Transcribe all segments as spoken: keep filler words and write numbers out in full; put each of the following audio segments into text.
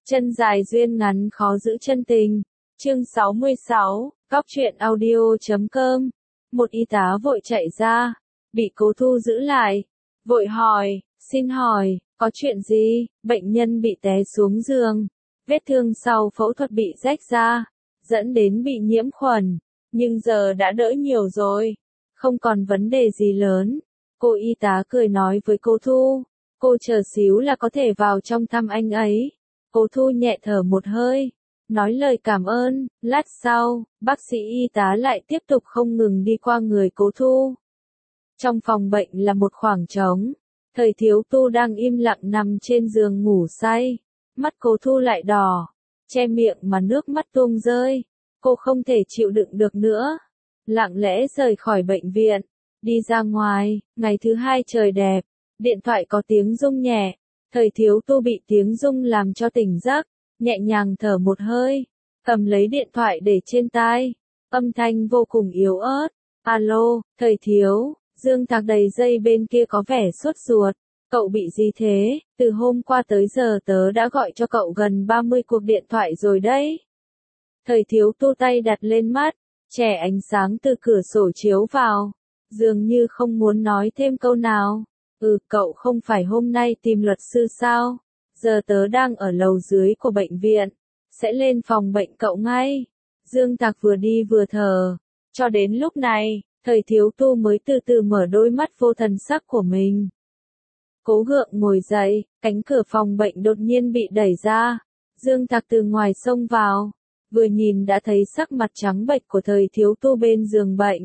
Chân dài duyên ngắn khó giữ chân tình. Chương sáu mươi sáu, Góc truyện audio chấm com. Một y tá vội chạy ra, bị Cố Thu giữ lại, vội hỏi, xin hỏi, có chuyện gì? Bệnh nhân bị té xuống giường, vết thương sau phẫu thuật bị rách ra, dẫn đến bị nhiễm khuẩn, nhưng giờ đã đỡ nhiều rồi, không còn vấn đề gì lớn. Cô y tá cười nói với Cố Thu, cô chờ xíu là có thể vào trong thăm anh ấy. Cố Thu nhẹ thở một hơi, nói lời cảm ơn. Lát sau, bác sĩ y tá lại tiếp tục không ngừng đi qua người Cố Thu. Trong phòng bệnh là một khoảng trống, Thời Thiếu Tu đang im lặng nằm trên giường ngủ say. Mắt Cố Thu lại đỏ, che miệng mà nước mắt tuôn rơi. Cô không thể chịu đựng được nữa, lặng lẽ rời khỏi bệnh viện, đi ra ngoài. Ngày thứ hai trời đẹp, điện thoại có tiếng rung nhẹ. Thời Thiếu Tu bị tiếng rung làm cho tỉnh giấc, nhẹ nhàng thở một hơi, cầm lấy điện thoại để trên tai, âm thanh vô cùng yếu ớt. Alo, Thời Thiếu, Dương Thạc đầy dây bên kia có vẻ sốt ruột. Cậu bị gì thế? Từ hôm qua tới giờ tớ đã gọi cho cậu gần ba mươi cuộc điện thoại rồi đấy. Thời Thiếu Tu tay đặt lên mắt, chẻ ánh sáng từ cửa sổ chiếu vào, dường như không muốn nói thêm câu nào. Ừ, cậu không phải hôm nay tìm luật sư sao? Giờ tớ đang ở lầu dưới của bệnh viện, sẽ lên phòng bệnh cậu ngay. Dương Thạc vừa đi vừa thở, cho đến lúc này, Thời Thiếu Tu mới từ từ mở đôi mắt vô thần sắc của mình. Cố gượng ngồi dậy, cánh cửa phòng bệnh đột nhiên bị đẩy ra. Dương Thạc từ ngoài xông vào, vừa nhìn đã thấy sắc mặt trắng bệch của Thời Thiếu Tu bên giường bệnh.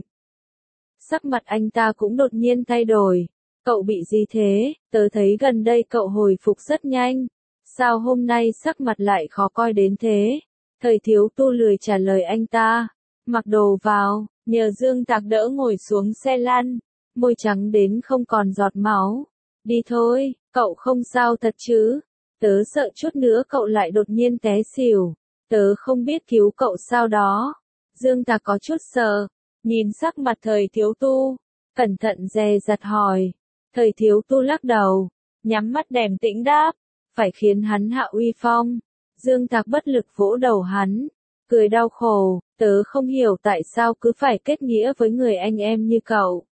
Sắc mặt anh ta cũng đột nhiên thay đổi. Cậu bị gì thế? Tớ thấy gần đây cậu hồi phục rất nhanh. Sao hôm nay sắc mặt lại khó coi đến thế? Thời Thiếu Tu lười trả lời anh ta. Mặc đồ vào, nhờ Dương Thạc đỡ ngồi xuống xe lăn. Môi trắng đến không còn giọt máu. Đi thôi, cậu không sao thật chứ? Tớ sợ chút nữa cậu lại đột nhiên té xỉu. Tớ không biết cứu cậu sao đó. Dương Thạc có chút sợ, nhìn sắc mặt Thời Thiếu Tu, cẩn thận dè dặt hỏi. Thời Thiếu Tu lắc đầu, nhắm mắt đềm tĩnh đáp, phải khiến hắn hạ uy phong. Dương Thạc bất lực vỗ đầu hắn, cười đau khổ, tớ không hiểu tại sao cứ phải kết nghĩa với người anh em như cậu.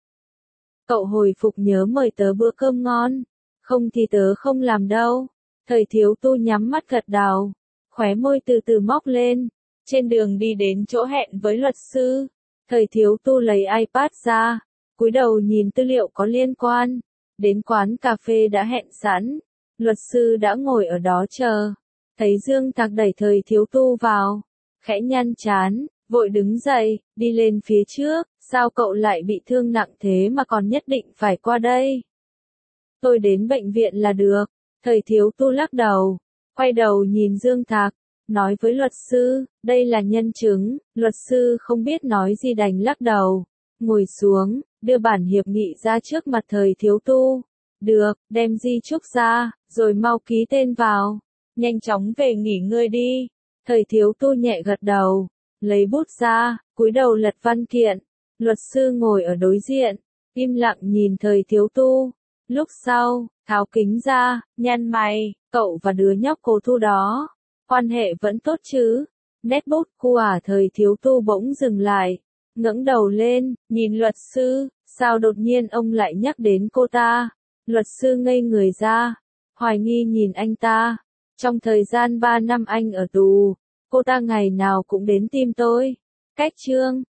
Cậu hồi phục nhớ mời tớ bữa cơm ngon, không thì tớ không làm đâu. Thời Thiếu Tu nhắm mắt gật đầu, khóe môi từ từ móc lên. Trên đường đi đến chỗ hẹn với luật sư, Thời Thiếu Tu lấy iPad ra, cúi đầu nhìn tư liệu có liên quan. Đến quán cà phê đã hẹn sẵn, luật sư đã ngồi ở đó chờ. Thấy Dương Thạc đẩy Thời Thiếu Tu vào, khẽ nhăn trán, vội đứng dậy, đi lên phía trước. Sao cậu lại bị thương nặng thế mà còn nhất định phải qua đây? Tôi đến bệnh viện là được. Thời Thiếu Tu lắc đầu, quay đầu nhìn Dương Thạc, nói với luật sư, đây là nhân chứng. Luật sư không biết nói gì đành lắc đầu, ngồi xuống, đưa bản hiệp nghị ra trước mặt Thời Thiếu Tu. Được, đem di chúc ra, rồi mau ký tên vào. Nhanh chóng về nghỉ ngơi đi. Thời Thiếu Tu nhẹ gật đầu, lấy bút ra, cúi đầu lật văn kiện. Luật sư ngồi ở đối diện, im lặng nhìn Thời Thiếu Tu. Lúc sau, tháo kính ra, nhăn mày, cậu và đứa nhóc Cố Thu đó, quan hệ vẫn tốt chứ? Nét bút của Thời Thiếu Tu bỗng dừng lại, ngẩng đầu lên, nhìn luật sư, sao đột nhiên ông lại nhắc đến cô ta? Luật sư ngây người ra, hoài nghi nhìn anh ta. Trong thời gian ba năm anh ở tù, cô ta ngày nào cũng đến tìm tôi. Cách chương